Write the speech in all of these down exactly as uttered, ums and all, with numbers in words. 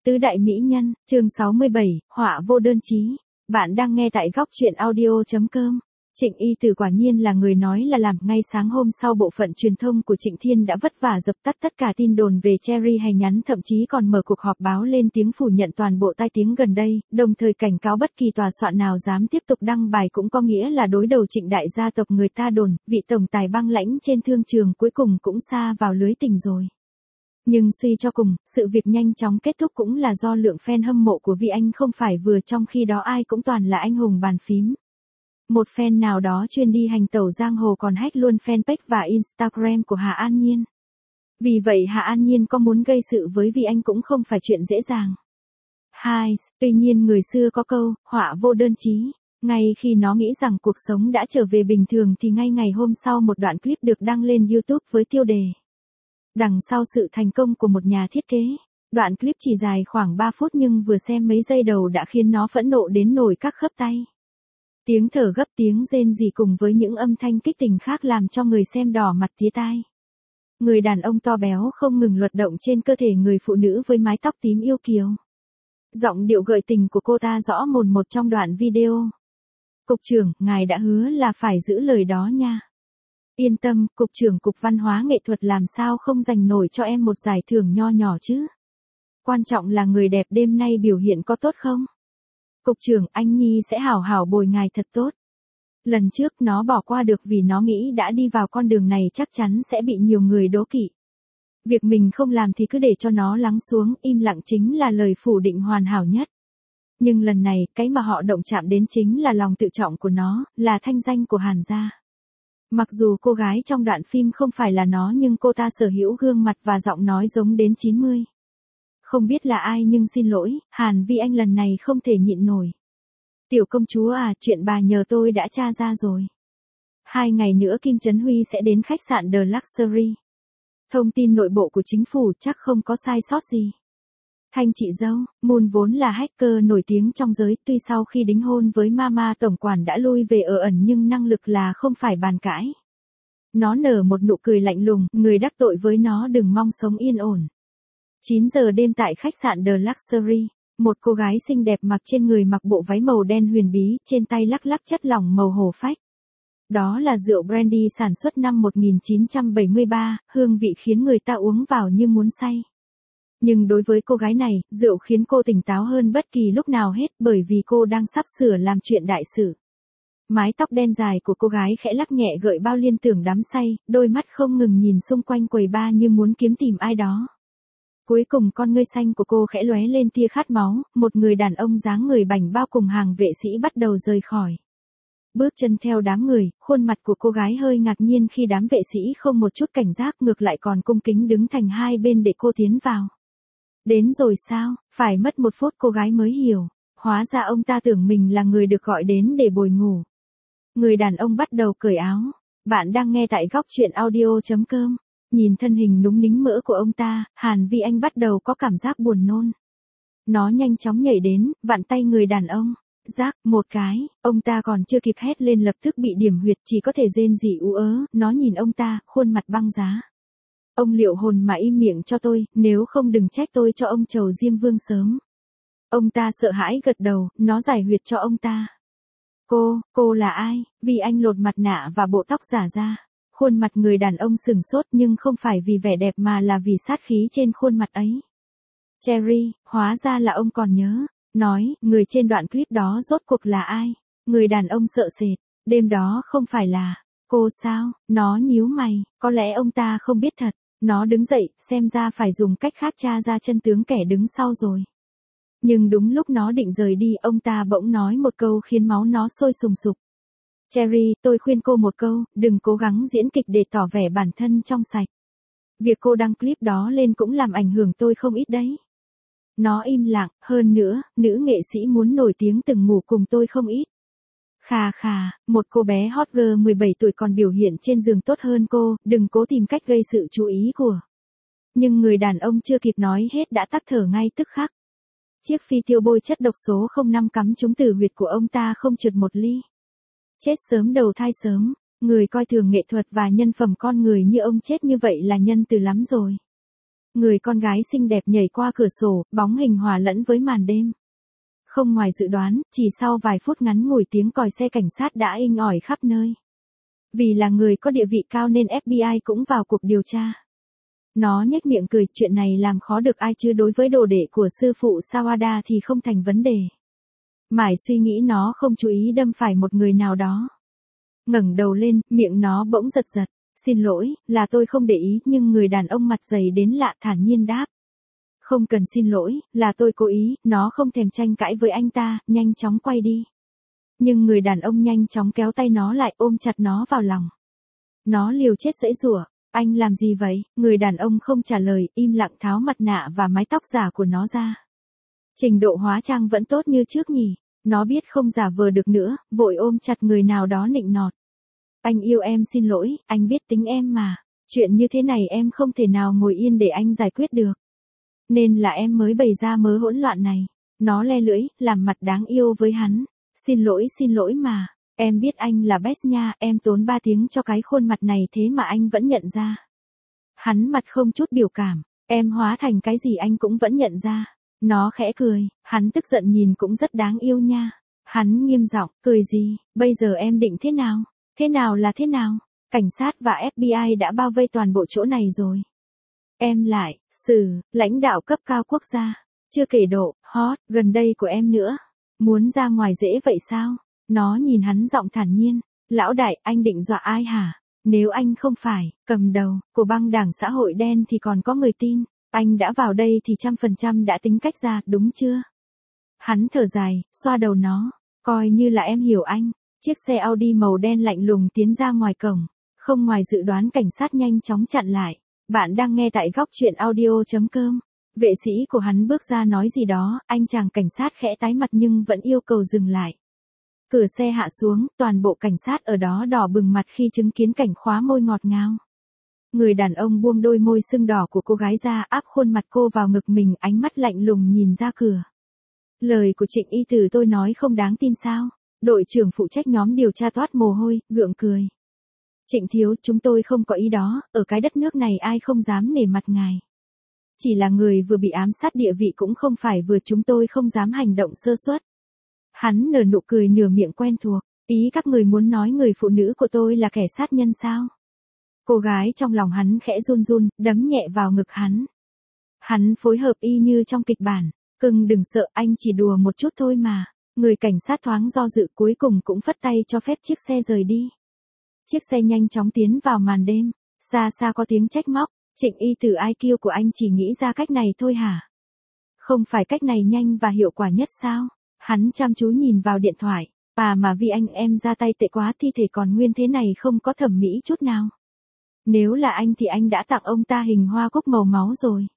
Tứ đại mỹ nhân, chương sáu mươi bảy, họa vô đơn chí. Bạn đang nghe tại góc truyện audio chấm com. Trịnh Y Tử quả nhiên là người nói là làm. Ngay sáng hôm sau, bộ phận truyền thông của Trịnh Thiên đã vất vả dập tắt tất cả tin đồn về Cherry hay nhắn, thậm chí còn mở cuộc họp báo lên tiếng phủ nhận toàn bộ tai tiếng gần đây, đồng thời cảnh cáo bất kỳ tòa soạn nào dám tiếp tục đăng bài cũng có nghĩa là đối đầu Trịnh đại gia tộc người ta đồn, vị tổng tài băng lãnh trên thương trường cuối cùng cũng sa vào lưới tình rồi. Nhưng suy cho cùng, sự việc nhanh chóng kết thúc cũng là do lượng fan hâm mộ của Vi Anh không phải vừa, trong khi đó ai cũng toàn là anh hùng bàn phím. Một fan nào đó chuyên đi hành tẩu giang hồ còn hack luôn fanpage và Instagram của Hà An Nhiên. Vì vậy Hà An Nhiên có muốn gây sự với Vi Anh cũng không phải chuyện dễ dàng. Hai, tuy nhiên người xưa có câu, họa vô đơn chí. Ngay khi nó nghĩ rằng cuộc sống đã trở về bình thường thì ngay ngày hôm sau một đoạn clip được đăng lên YouTube với tiêu đề "Đằng sau sự thành công của một nhà thiết kế". Đoạn clip chỉ dài khoảng ba phút nhưng vừa xem mấy giây đầu đã khiến nó phẫn nộ đến nổi các khớp tay. Tiếng thở gấp, tiếng rên rỉ cùng với những âm thanh kích tình khác làm cho người xem đỏ mặt tía tai. Người đàn ông to béo không ngừng luật động trên cơ thể người phụ nữ với mái tóc tím yêu kiều. Giọng điệu gợi tình của cô ta rõ mồn một trong đoạn video. "Cục trưởng, ngài đã hứa là phải giữ lời đó nha. Yên tâm, Cục trưởng Cục Văn hóa Nghệ thuật làm sao không dành nổi cho em một giải thưởng nho nhỏ chứ. Quan trọng là người đẹp đêm nay biểu hiện có tốt không? Cục trưởng, anh Nhi sẽ hảo hảo bồi ngài thật tốt." Lần trước nó bỏ qua được vì nó nghĩ đã đi vào con đường này chắc chắn sẽ bị nhiều người đố kỵ. Việc mình không làm thì cứ để cho nó lắng xuống, im lặng chính là lời phủ định hoàn hảo nhất. Nhưng lần này, cái mà họ động chạm đến chính là lòng tự trọng của nó, là thanh danh của Hàn gia. Mặc dù cô gái trong đoạn phim không phải là nó nhưng cô ta sở hữu gương mặt và giọng nói giống đến chín mươi. Không biết là ai nhưng xin lỗi, Hàn Vi Anh lần này không thể nhịn nổi. "Tiểu công chúa à, chuyện bà nhờ tôi đã tra ra rồi. Hai ngày nữa Kim Trấn Huy sẽ đến khách sạn The Luxury. Thông tin nội bộ của chính phủ chắc không có sai sót gì. Thanh chị dâu, Moon vốn là hacker nổi tiếng trong giới, tuy sau khi đính hôn với Mama tổng quản đã lui về ở ẩn nhưng năng lực là không phải bàn cãi." Nó nở một nụ cười lạnh lùng, người đắc tội với nó đừng mong sống yên ổn. chín giờ đêm tại khách sạn The Luxury, một cô gái xinh đẹp mặc trên người mặc bộ váy màu đen huyền bí, trên tay lắc lắc chất lỏng màu hổ phách. Đó là rượu brandy sản xuất năm một nghìn chín trăm bảy mươi ba, hương vị khiến người ta uống vào như muốn say. Nhưng đối với cô gái này, rượu khiến cô tỉnh táo hơn bất kỳ lúc nào hết bởi vì cô đang sắp sửa làm chuyện đại sự. Mái tóc đen dài của cô gái khẽ lắc nhẹ gợi bao liên tưởng đắm say, đôi mắt không ngừng nhìn xung quanh quầy bar như muốn kiếm tìm ai đó. Cuối cùng con ngươi xanh của cô khẽ lóe lên tia khát máu, một người đàn ông dáng người bảnh bao cùng hàng vệ sĩ bắt đầu rời khỏi. Bước chân theo đám người, khuôn mặt của cô gái hơi ngạc nhiên khi đám vệ sĩ không một chút cảnh giác, ngược lại còn cung kính đứng thành hai bên để cô tiến vào. Đến rồi sao? Phải mất một phút cô gái mới hiểu. Hóa ra ông ta tưởng mình là người được gọi đến để bồi ngủ. Người đàn ông bắt đầu cởi áo. Bạn đang nghe tại góc truyện audio chấm com. Nhìn thân hình núng nính mỡ của ông ta, Hàn Vi Anh bắt đầu có cảm giác buồn nôn. Nó nhanh chóng nhảy đến, vặn tay người đàn ông. Rác, một cái, ông ta còn chưa kịp hét lên lập tức bị điểm huyệt, chỉ có thể rên rỉ ú ớ. Nó nhìn ông ta, khuôn mặt băng giá. "Ông liệu hồn mà im miệng cho tôi, nếu không đừng trách tôi cho ông trầu Diêm Vương sớm." Ông ta sợ hãi gật đầu, nó giải huyệt cho ông ta. Cô, cô là ai? Vi Anh lột mặt nạ và bộ tóc giả ra. Khuôn mặt người đàn ông sừng sốt nhưng không phải vì vẻ đẹp mà là vì sát khí trên khuôn mặt ấy. "Cherry, hóa ra là ông còn nhớ." Nói, người trên đoạn clip đó rốt cuộc là ai? Người đàn ông sợ sệt. Đêm đó không phải là cô sao? Nó nhíu mày, có lẽ ông ta không biết thật. Nó đứng dậy, xem ra phải dùng cách khác tra ra chân tướng kẻ đứng sau rồi. Nhưng đúng lúc nó định rời đi, ông ta bỗng nói một câu khiến máu nó sôi sùng sục. "Cherry, tôi khuyên cô một câu, đừng cố gắng diễn kịch để tỏ vẻ bản thân trong sạch. Việc cô đăng clip đó lên cũng làm ảnh hưởng tôi không ít đấy." Nó im lặng, hơn nữa, nữ nghệ sĩ muốn nổi tiếng từng ngủ cùng tôi không ít. Khà khà, một cô bé hot girl mười bảy tuổi còn biểu hiện trên giường tốt hơn cô, đừng cố tìm cách gây sự chú ý của. Nhưng người đàn ông chưa kịp nói hết đã tắt thở ngay tức khắc. Chiếc phi tiêu bôi chất độc số không năm cắm trúng tử huyệt của ông ta không trượt một ly. Chết sớm đầu thai sớm, người coi thường nghệ thuật và nhân phẩm con người như ông chết như vậy là nhân từ lắm rồi. Người con gái xinh đẹp nhảy qua cửa sổ, bóng hình hòa lẫn với màn đêm. Không ngoài dự đoán, chỉ sau vài phút ngắn ngủi tiếng còi xe cảnh sát đã inh ỏi khắp nơi. Vì là người có địa vị cao nên ép bê i cũng vào cuộc điều tra. Nó nhếch miệng cười, chuyện này làm khó được ai chứ, đối với đồ đệ của sư phụ Sawada thì không thành vấn đề. Mải suy nghĩ nó không chú ý đâm phải một người nào đó. Ngẩng đầu lên, miệng nó bỗng giật giật. Xin lỗi, là tôi không để ý, nhưng người đàn ông mặt dày đến lạ thản nhiên đáp. Không cần xin lỗi, là tôi cố ý, nó không thèm tranh cãi với anh ta, nhanh chóng quay đi. Nhưng người đàn ông nhanh chóng kéo tay nó lại, ôm chặt nó vào lòng. Nó liều chết giãy giụa. Anh làm gì vậy? Người đàn ông không trả lời, im lặng tháo mặt nạ và mái tóc giả của nó ra. Trình độ hóa trang vẫn tốt như trước nhỉ? Nó biết không giả vờ được nữa, vội ôm chặt người nào đó nịnh nọt. Anh yêu em, xin lỗi, anh biết tính em mà. Chuyện như thế này em không thể nào ngồi yên để anh giải quyết được. Nên là em mới bày ra mớ hỗn loạn này. Nó le lưỡi, làm mặt đáng yêu với hắn. Xin lỗi, xin lỗi mà. Em biết anh là best nha, em tốn ba tiếng cho cái khuôn mặt này thế mà anh vẫn nhận ra. Hắn mặt không chút biểu cảm. Em hóa thành cái gì anh cũng vẫn nhận ra. Nó khẽ cười, hắn tức giận nhìn cũng rất đáng yêu nha. Hắn nghiêm giọng, cười gì, bây giờ em định thế nào? Thế nào là thế nào? Cảnh sát và ép bê i đã bao vây toàn bộ chỗ này rồi. Em lại, xử, lãnh đạo cấp cao quốc gia. Chưa kể độ, hot, gần đây của em nữa. Muốn ra ngoài dễ vậy sao? Nó nhìn hắn giọng thản nhiên. Lão đại, anh định dọa ai hả? Nếu anh không phải, cầm đầu, của băng đảng xã hội đen thì còn có người tin. Anh đã vào đây thì trăm phần trăm đã tính cách ra, đúng chưa? Hắn thở dài, xoa đầu nó. Coi như là em hiểu anh. Chiếc xe Audi màu đen lạnh lùng tiến ra ngoài cổng. Không ngoài dự đoán cảnh sát nhanh chóng chặn lại. Bạn đang nghe tại góc truyện audio chấm com. Vệ sĩ của hắn bước ra nói gì đó, anh chàng cảnh sát khẽ tái mặt nhưng vẫn yêu cầu dừng lại. Cửa xe hạ xuống, toàn bộ cảnh sát ở đó đỏ bừng mặt khi chứng kiến cảnh khóa môi ngọt ngào. Người đàn ông buông đôi môi sưng đỏ của cô gái ra, áp khuôn mặt cô vào ngực mình, ánh mắt lạnh lùng nhìn ra cửa. Lời của Trịnh Y Tử tôi nói không đáng tin sao? Đội trưởng phụ trách nhóm điều tra toát mồ hôi, gượng cười. Trịnh thiếu, chúng tôi không có ý đó, ở cái đất nước này ai không dám nể mặt ngài. Chỉ là người vừa bị ám sát địa vị cũng không phải vừa, chúng tôi không dám hành động sơ suất. Hắn nở nụ cười nửa miệng quen thuộc, ý các người muốn nói người phụ nữ của tôi là kẻ sát nhân sao? Cô gái trong lòng hắn khẽ run run, đấm nhẹ vào ngực hắn. Hắn phối hợp y như trong kịch bản, cưng đừng sợ, anh chỉ đùa một chút thôi mà. Người cảnh sát thoáng do dự cuối cùng cũng phất tay cho phép chiếc xe rời đi. Chiếc xe nhanh chóng tiến vào màn đêm, xa xa có tiếng trách móc, Trịnh Y Tử i kiu của anh chỉ nghĩ ra cách này thôi hả? Không phải cách này nhanh và hiệu quả nhất sao? Hắn chăm chú nhìn vào điện thoại, à mà vì anh em ra tay tệ quá, thi thể còn nguyên thế này không có thẩm mỹ chút nào. Nếu là anh thì anh đã tặng ông ta hình hoa cúc màu máu rồi.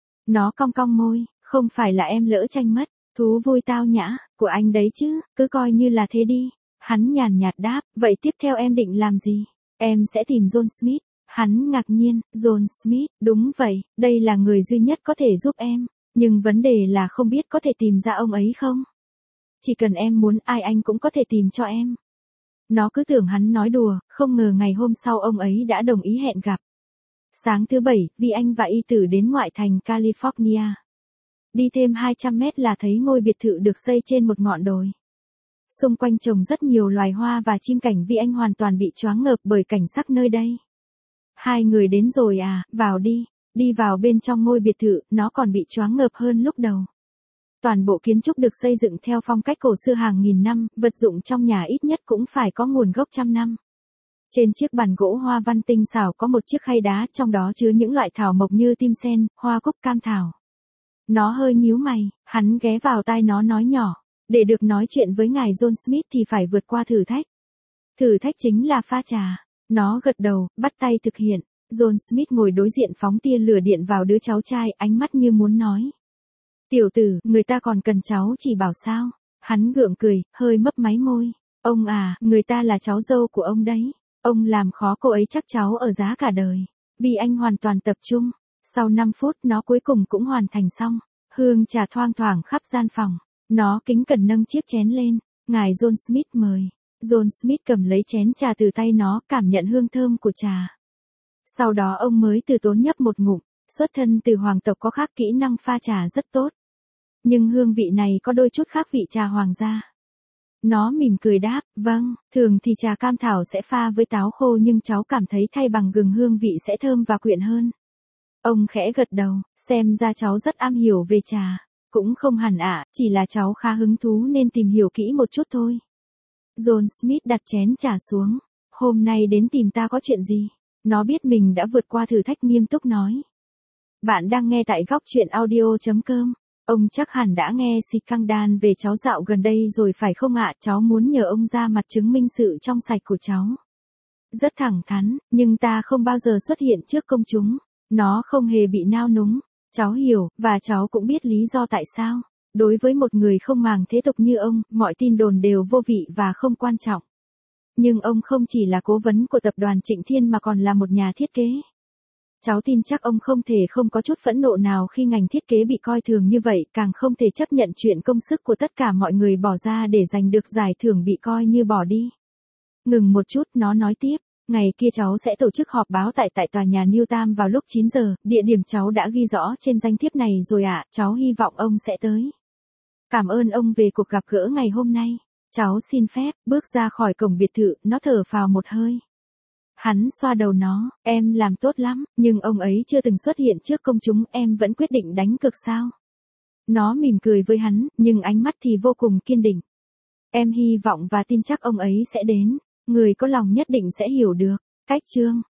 Nó cong cong môi, không phải là em lỡ tranh mất, thú vui tao nhã, của anh đấy chứ, cứ coi như là thế đi. Hắn nhàn nhạt đáp, vậy tiếp theo em định làm gì? Em sẽ tìm John Smith. Hắn ngạc nhiên, John Smith, đúng vậy, đây là người duy nhất có thể giúp em, nhưng vấn đề là không biết có thể tìm ra ông ấy không? Chỉ cần em muốn ai anh cũng có thể tìm cho em. Nó cứ tưởng hắn nói đùa, không ngờ ngày hôm sau ông ấy đã đồng ý hẹn gặp. Sáng thứ bảy, vì anh và Y Tử đến ngoại thành California. Đi thêm hai trăm mét là thấy ngôi biệt thự được xây trên một ngọn đồi. Xung quanh trồng rất nhiều loài hoa và chim cảnh, vì anh hoàn toàn bị choáng ngợp bởi cảnh sắc nơi đây. Hai người đến rồi à, vào đi. Đi vào bên trong ngôi biệt thự, nó còn bị choáng ngợp hơn lúc đầu. Toàn bộ kiến trúc được xây dựng theo phong cách cổ xưa hàng nghìn năm, vật dụng trong nhà ít nhất cũng phải có nguồn gốc trăm năm. Trên chiếc bàn gỗ hoa văn tinh xảo có một chiếc khay đá, trong đó chứa những loại thảo mộc như tim sen, hoa cúc, cam thảo. Nó hơi nhíu mày, hắn ghé vào tai nó nói nhỏ, để được nói chuyện với ngài John Smith thì phải vượt qua thử thách. Thử thách chính là pha trà. Nó gật đầu, bắt tay thực hiện. John Smith ngồi đối diện phóng tia lửa điện vào đứa cháu trai, ánh mắt như muốn nói. Tiểu tử, người ta còn cần cháu chỉ bảo sao? Hắn gượng cười, hơi mấp máy môi. Ông à, người ta là cháu dâu của ông đấy. Ông làm khó cô ấy chắc cháu ở giá cả đời. Vì anh hoàn toàn tập trung. Sau năm phút nó cuối cùng cũng hoàn thành xong. Hương trà thoang thoảng khắp gian phòng. Nó kính cẩn nâng chiếc chén lên. Ngài John Smith mời. John Smith cầm lấy chén trà từ tay nó, cảm nhận hương thơm của trà. Sau đó ông mới từ tốn nhấp một ngụm. Xuất thân từ hoàng tộc có khác kỹ năng pha trà rất tốt. Nhưng hương vị này có đôi chút khác vị trà hoàng gia. Nó mỉm cười đáp, vâng, thường thì trà cam thảo sẽ pha với táo khô nhưng cháu cảm thấy thay bằng gừng hương vị sẽ thơm và quyện hơn. Ông khẽ gật đầu, xem ra cháu rất am hiểu về trà. Cũng không hẳn ạ, chỉ là cháu khá hứng thú nên tìm hiểu kỹ một chút thôi. John Smith đặt chén trà xuống. Hôm nay đến tìm ta có chuyện gì? Nó biết mình đã vượt qua thử thách, nghiêm túc nói. Bạn đang nghe tại góc truyện audio.com. Ông chắc hẳn đã nghe scandal về cháu dạo gần đây rồi phải không ạ? Cháu muốn nhờ ông ra mặt chứng minh sự trong sạch của cháu. Rất thẳng thắn, nhưng ta không bao giờ xuất hiện trước công chúng. Nó không hề bị nao núng. Cháu hiểu, và cháu cũng biết lý do tại sao. Đối với một người không màng thế tục như ông, mọi tin đồn đều vô vị và không quan trọng. Nhưng ông không chỉ là cố vấn của tập đoàn Trịnh Thiên mà còn là một nhà thiết kế. Cháu tin chắc ông không thể không có chút phẫn nộ nào khi ngành thiết kế bị coi thường như vậy, càng không thể chấp nhận chuyện công sức của tất cả mọi người bỏ ra để giành được giải thưởng bị coi như bỏ đi. Ngừng một chút, nó nói tiếp, ngày kia cháu sẽ tổ chức họp báo tại tại tòa nhà Newtam vào lúc chín giờ, địa điểm cháu đã ghi rõ trên danh thiếp này rồi ạ, cháu hy vọng ông sẽ tới. Cảm ơn ông về cuộc gặp gỡ ngày hôm nay. Cháu xin phép, bước ra khỏi cổng biệt thự, nó thở phào một hơi. Hắn xoa đầu nó, em làm tốt lắm, nhưng ông ấy chưa từng xuất hiện trước công chúng, em vẫn quyết định đánh cược sao? Nó mỉm cười với hắn, nhưng ánh mắt thì vô cùng kiên định. Em hy vọng và tin chắc ông ấy sẽ đến, người có lòng nhất định sẽ hiểu được. Cách chương